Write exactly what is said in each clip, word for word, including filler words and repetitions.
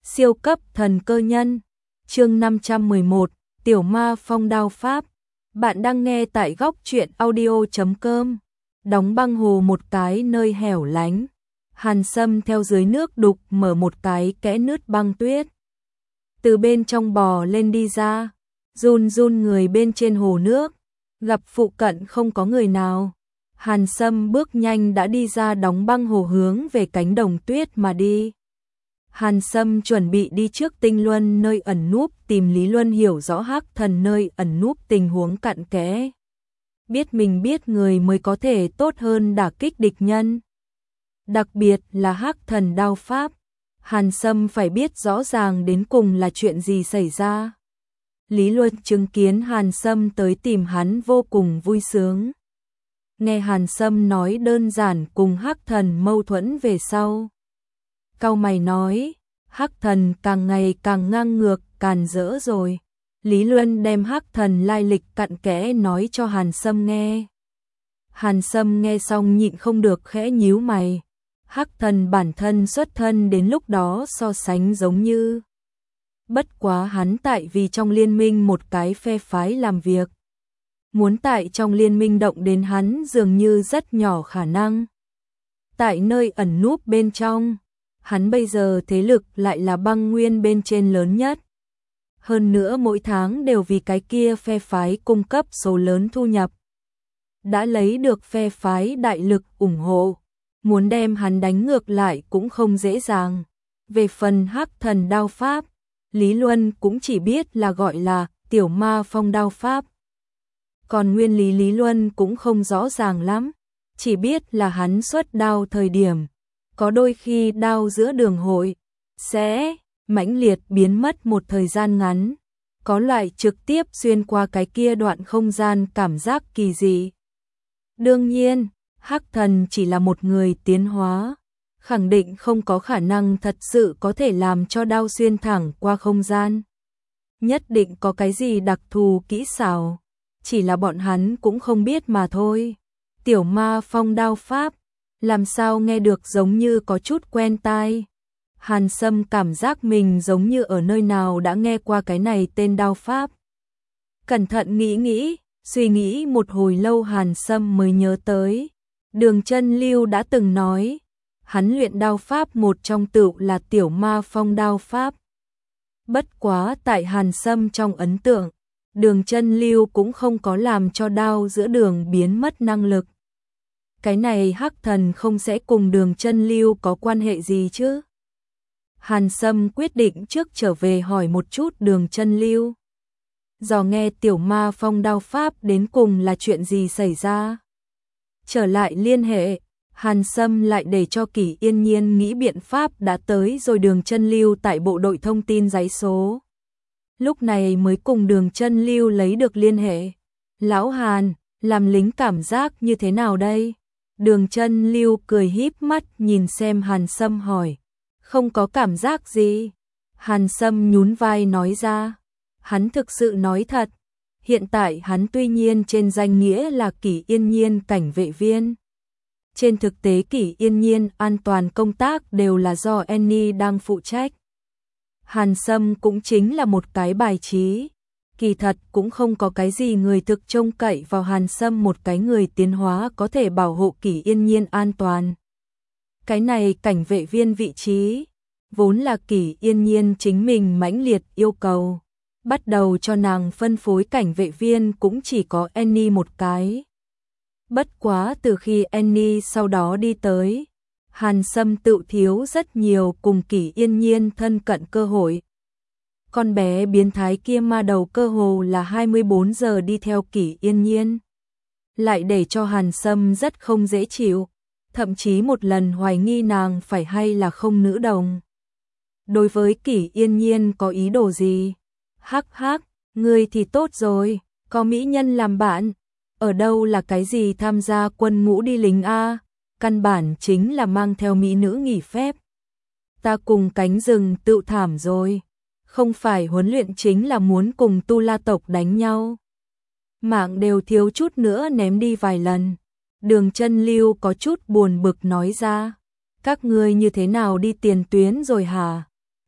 Siêu cấp thần cơ nhân. Chương năm trăm mười một, Tiểu Ma Phong đao pháp. Bạn đang nghe tại góc truyện audio chấm com. Đóng băng hồ một cái nơi hẻo lánh. Hàn Sâm theo dưới nước đục mở một cái kẽ nứt băng tuyết. Từ bên trong bò lên đi ra, run run người bên trên hồ nước, gặp phụ cận không có người nào. Hàn Sâm bước nhanh đã đi ra đóng băng hồ hướng về cánh đồng tuyết mà đi. Hàn Sâm chuẩn bị đi trước Tinh Luân nơi ẩn núp tìm Lý Luân hiểu rõ Hắc Thần nơi ẩn núp tình huống cặn kẽ. Biết mình biết người mới có thể tốt hơn đả kích địch nhân. Đặc biệt là Hắc Thần đao pháp, Hàn Sâm phải biết rõ ràng đến cùng là chuyện gì xảy ra. Lý Luân chứng kiến Hàn Sâm tới tìm hắn vô cùng vui sướng. Nghe Hàn Sâm nói đơn giản cùng Hắc Thần mâu thuẫn về sau, cau mày nói, Hắc Thần càng ngày càng ngang ngược, càn rỡ rồi. Lý Luân đem Hắc Thần lai lịch cặn kẽ nói cho Hàn Sâm nghe. Hàn Sâm nghe xong nhịn không được khẽ nhíu mày. Hắc Thần bản thân xuất thân đến lúc đó so sánh giống như. Bất quá hắn tại vì trong liên minh một cái phe phái làm việc. Muốn tại trong liên minh động đến hắn dường như rất nhỏ khả năng. Tại nơi ẩn núp bên trong, hắn bây giờ thế lực lại là băng nguyên bên trên lớn nhất. Hơn nữa mỗi tháng đều vì cái kia phe phái cung cấp số lớn thu nhập. Đã lấy được phe phái đại lực ủng hộ, muốn đem hắn đánh ngược lại cũng không dễ dàng. Về phần Hắc Thần đao pháp, Lý Luân cũng chỉ biết là gọi là Tiểu Ma Phong đao pháp. Còn nguyên lý Lý Luân cũng không rõ ràng lắm, chỉ biết là hắn xuất đao thời điểm, có đôi khi đao giữa đường hội sẽ mãnh liệt biến mất một thời gian ngắn, có loại trực tiếp xuyên qua cái kia đoạn không gian cảm giác kỳ dị. Đương nhiên, Hắc Thần chỉ là một người tiến hóa, khẳng định không có khả năng thật sự có thể làm cho đao xuyên thẳng qua không gian. Nhất định có cái gì đặc thù kỹ xảo, chỉ là bọn hắn cũng không biết mà thôi. Tiểu Ma Phong đao pháp, làm sao nghe được giống như có chút quen tai. Hàn Sâm cảm giác mình giống như ở nơi nào đã nghe qua cái này tên đao pháp. Cẩn thận nghĩ nghĩ, suy nghĩ một hồi lâu Hàn Sâm mới nhớ tới. Đường Chân Lưu đã từng nói, hắn luyện đao pháp một trong tựu là Tiểu Ma Phong đao pháp. Bất quá tại Hàn Sâm trong ấn tượng, Đường Chân Lưu cũng không có làm cho đao giữa đường biến mất năng lực. Cái này Hắc Thần không sẽ cùng Đường Chân Lưu có quan hệ gì chứ? Hàn Sâm quyết định trước trở về hỏi một chút Đường Chân Lưu. Dò nghe Tiểu Ma Phong đao pháp đến cùng là chuyện gì xảy ra. Trở lại liên hệ, Hàn Sâm lại để cho Kỷ Yên Nhiên nghĩ biện pháp đã tới rồi Đường Chân Lưu tại bộ đội thông tin giấy số. Lúc này mới cùng Đường Chân Lưu lấy được liên hệ. Lão Hàn, làm lính cảm giác như thế nào đây? Đường Chân Lưu cười híp mắt nhìn xem Hàn Sâm hỏi. Không có cảm giác gì. Hàn Sâm nhún vai nói ra. Hắn thực sự nói thật. Hiện tại hắn tuy nhiên trên danh nghĩa là Kỷ Yên Nhiên cảnh vệ viên. Trên thực tế Kỷ Yên Nhiên an toàn công tác đều là do Annie đang phụ trách. Hàn Sâm cũng chính là một cái bài trí. Kỳ thật cũng không có cái gì người thực trông cậy vào Hàn Sâm một cái người tiến hóa có thể bảo hộ Kỷ Yên Nhiên an toàn. Cái này cảnh vệ viên vị trí, vốn là Kỷ Yên Nhiên chính mình mãnh liệt yêu cầu. Bắt đầu cho nàng phân phối cảnh vệ viên cũng chỉ có Annie một cái. Bất quá từ khi Annie sau đó đi tới, Hàn Sâm tự thiếu rất nhiều cùng Kỷ Yên Nhiên thân cận cơ hội. Con bé biến thái kia ma đầu cơ hồ là hai mươi bốn giờ đi theo Kỷ Yên Nhiên. Lại để cho Hàn Sâm rất không dễ chịu, thậm chí một lần hoài nghi nàng phải hay là không nữ đồng. Đối với Kỷ Yên Nhiên có ý đồ gì? Hắc hắc, ngươi thì tốt rồi, có mỹ nhân làm bạn. Ở đâu là cái gì tham gia quân ngũ đi lính A, căn bản chính là mang theo mỹ nữ nghỉ phép. Ta cùng cánh rừng tự thảm rồi, không phải huấn luyện chính là muốn cùng Tu La tộc đánh nhau. Mạng đều thiếu chút nữa ném đi vài lần. Đường Chân Lưu có chút buồn bực nói ra. Các ngươi như thế nào đi tiền tuyến rồi hả?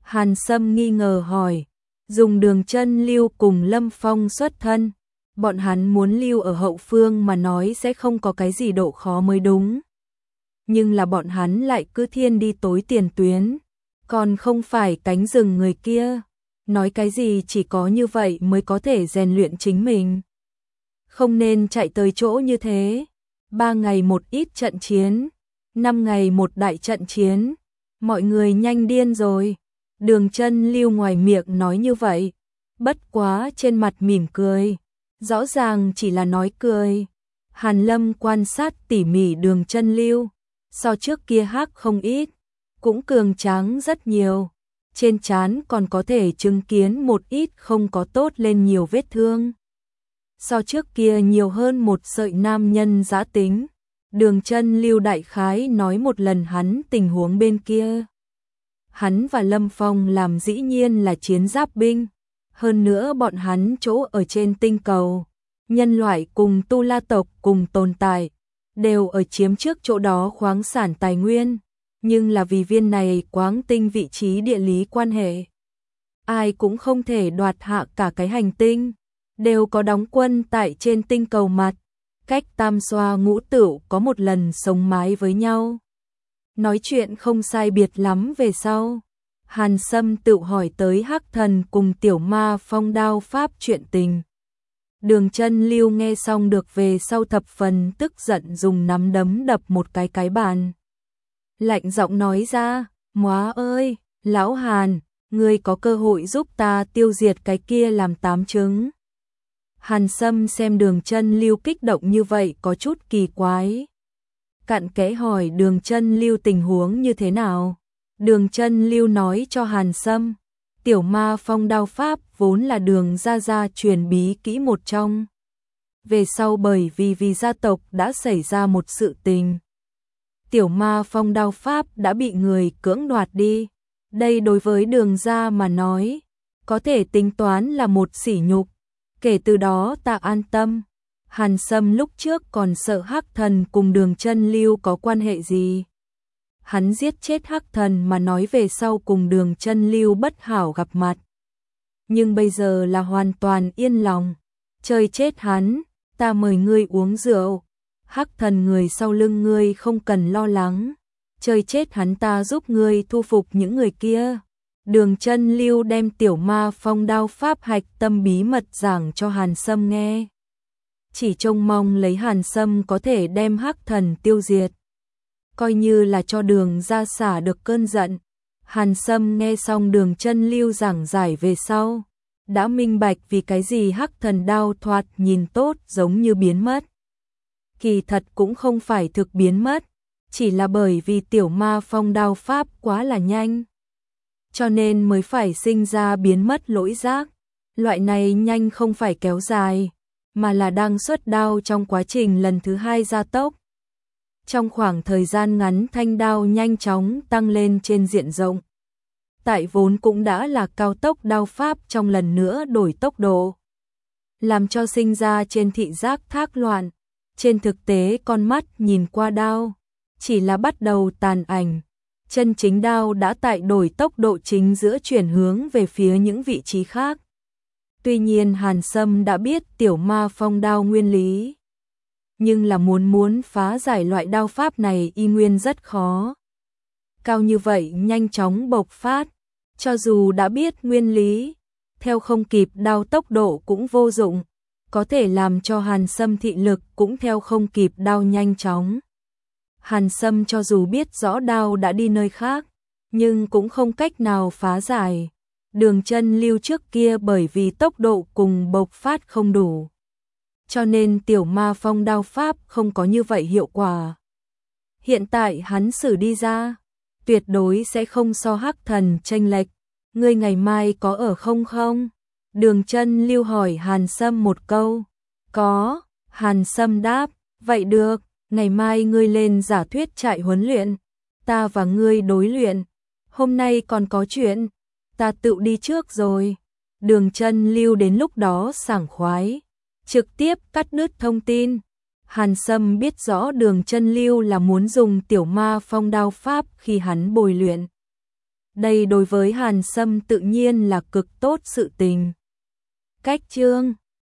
Hàn Sâm nghi ngờ hỏi, dùng Đường Chân Lưu cùng Lâm Phong xuất thân, bọn hắn muốn lưu ở hậu phương mà nói sẽ không có cái gì độ khó mới đúng. Nhưng là bọn hắn lại cứ thiên đi tối tiền tuyến, còn không phải cánh rừng người kia. Nói cái gì chỉ có như vậy mới có thể rèn luyện chính mình. Không nên chạy tới chỗ như thế. Ba ngày một ít trận chiến, năm ngày một đại trận chiến, mọi người nhanh điên rồi. Đường Chân Lưu ngoài miệng nói như vậy, bất quá trên mặt mỉm cười, rõ ràng chỉ là nói cười. Hàn Lâm quan sát tỉ mỉ Đường Chân Lưu, so trước kia hắc không ít, cũng cường tráng rất nhiều. Trên trán còn có thể chứng kiến một ít không có tốt lên nhiều vết thương. So trước kia nhiều hơn một sợi nam nhân giá tính. Đường Chân Lưu đại khái nói một lần hắn tình huống bên kia. Hắn và Lâm Phong làm dĩ nhiên là chiến giáp binh. Hơn nữa bọn hắn chỗ ở trên tinh cầu. Nhân loại cùng Tu La tộc cùng tồn tại. Đều ở chiếm trước chỗ đó khoáng sản tài nguyên. Nhưng là vì viên này quáng tinh vị trí địa lý quan hệ. Ai cũng không thể đoạt hạ cả cái hành tinh. Đều có đóng quân tại trên tinh cầu mặt. Cách tam xoa ngũ tửu có một lần sống mái với nhau. Nói chuyện không sai biệt lắm về sau. Hàn Sâm tự hỏi tới Hắc Thần cùng Tiểu Ma Phong đao pháp chuyện tình. Đường Chân Lưu nghe xong được về sau thập phần tức giận dùng nắm đấm đập một cái cái bàn. Lạnh giọng nói ra, "Móa ơi, lão Hàn, ngươi có cơ hội giúp ta tiêu diệt cái kia làm tám trứng." Hàn Sâm xem Đường Chân Lưu kích động như vậy có chút kỳ quái. Cặn kẽ hỏi Đường Chân Lưu tình huống như thế nào. Đường Chân Lưu nói cho Hàn Sâm, Tiểu Ma Phong đao pháp vốn là Đường gia gia truyền bí kỹ một trong. Về sau bởi vì vì gia tộc đã xảy ra một sự tình, Tiểu Ma Phong đao pháp đã bị người cưỡng đoạt đi. Đây đối với Đường gia mà nói, có thể tính toán là một sỉ nhục. Kể từ đó ta an tâm. Hàn Sâm lúc trước còn sợ Hắc Thần cùng Đường Chân Lưu có quan hệ gì. Hắn giết chết Hắc Thần mà nói về sau cùng Đường Chân Lưu bất hảo gặp mặt. Nhưng bây giờ là hoàn toàn yên lòng. Chơi chết hắn, ta mời ngươi uống rượu. Hắc Thần người sau lưng ngươi không cần lo lắng. Chơi chết hắn ta giúp ngươi thu phục những người kia. Đường Chân Lưu đem Tiểu Ma Phong đao pháp hạch tâm bí mật giảng cho Hàn Sâm nghe. Chỉ trông mong lấy Hàn Sâm có thể đem Hắc Thần tiêu diệt. Coi như là cho Đường gia xả được cơn giận. Hàn Sâm nghe xong Đường Chân Lưu giảng giải về sau, đã minh bạch vì cái gì Hắc Thần đao thoạt nhìn tốt giống như biến mất. Kỳ thật cũng không phải thực biến mất, chỉ là bởi vì Tiểu Ma Phong đao pháp quá là nhanh, cho nên mới phải sinh ra biến mất lỗi giác. Loại này nhanh không phải kéo dài, mà là đang xuất đao trong quá trình lần thứ hai gia tốc. Trong khoảng thời gian ngắn thanh đao nhanh chóng tăng lên trên diện rộng. Tại vốn cũng đã là cao tốc đao pháp trong lần nữa đổi tốc độ, làm cho sinh ra trên thị giác thác loạn. Trên thực tế con mắt nhìn qua đao, chỉ là bắt đầu tàn ảnh. Chân chính đao đã tại đổi tốc độ chính giữa chuyển hướng về phía những vị trí khác. Tuy nhiên Hàn Sâm đã biết Tiểu Ma Phong đao nguyên lý, nhưng là muốn muốn phá giải loại đao pháp này y nguyên rất khó. Cao như vậy nhanh chóng bộc phát, cho dù đã biết nguyên lý, theo không kịp đao tốc độ cũng vô dụng, có thể làm cho Hàn Sâm thị lực cũng theo không kịp đao nhanh chóng. Hàn Sâm cho dù biết rõ đao đã đi nơi khác, nhưng cũng không cách nào phá giải. Đường Chân Lưu trước kia bởi vì tốc độ cùng bộc phát không đủ, cho nên Tiểu Ma Phong đao pháp không có như vậy hiệu quả. Hiện tại hắn sử đi ra, tuyệt đối sẽ không so Hắc Thần chênh lệch. Ngươi ngày mai có ở không không? Đường Chân Lưu hỏi Hàn Sâm một câu. Có, Hàn Sâm đáp, vậy được, ngày mai ngươi lên giả thuyết trại huấn luyện, ta và ngươi đối luyện. Hôm nay còn có chuyện, ta tự đi trước rồi. Đường Chân Lưu đến lúc đó sảng khoái, trực tiếp cắt đứt thông tin. Hàn Sâm biết rõ Đường Chân Lưu là muốn dùng Tiểu Ma Phong đao pháp khi hắn bồi luyện. Đây đối với Hàn Sâm tự nhiên là cực tốt sự tình. Cách chương